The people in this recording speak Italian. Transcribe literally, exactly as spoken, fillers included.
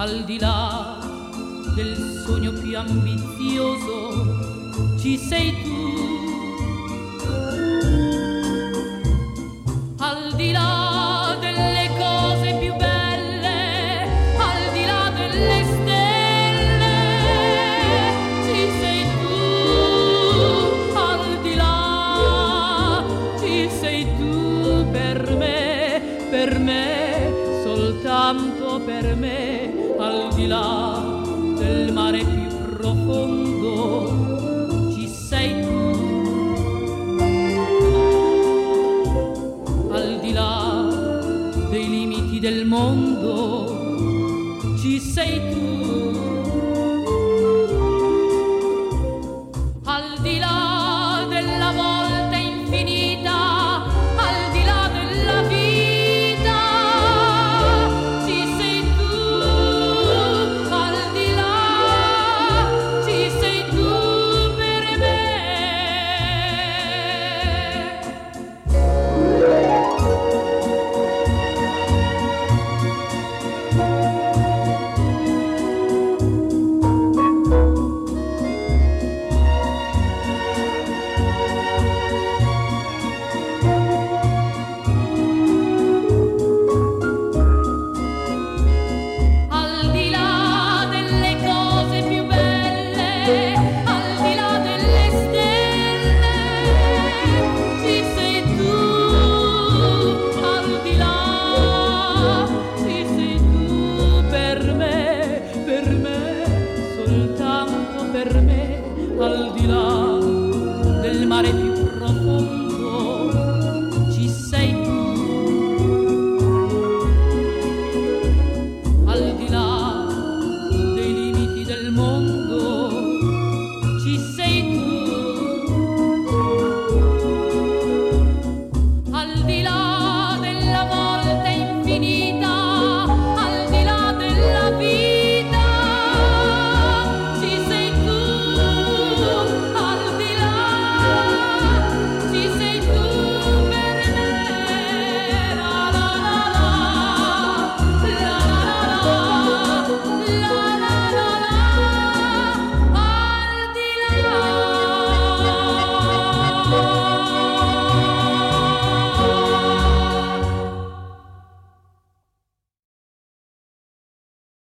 al di là del sogno più ambizioso ci sei tu, al di là delle cose più belle, al di là delle stelle ci sei tu, al di là ci sei tu per me, per me, soltanto per me, al di là del mare più profondo ci sei tu, al di là dei limiti del mondo ci sei tu, al di là della volta infinita, al di là della vita ci sei tu, al di là ci sei tu per me. Al di là delle cose più belle, al di là delle stelle ci sei tu, al di là ci sei tu per me, per me, soltanto per me, al di là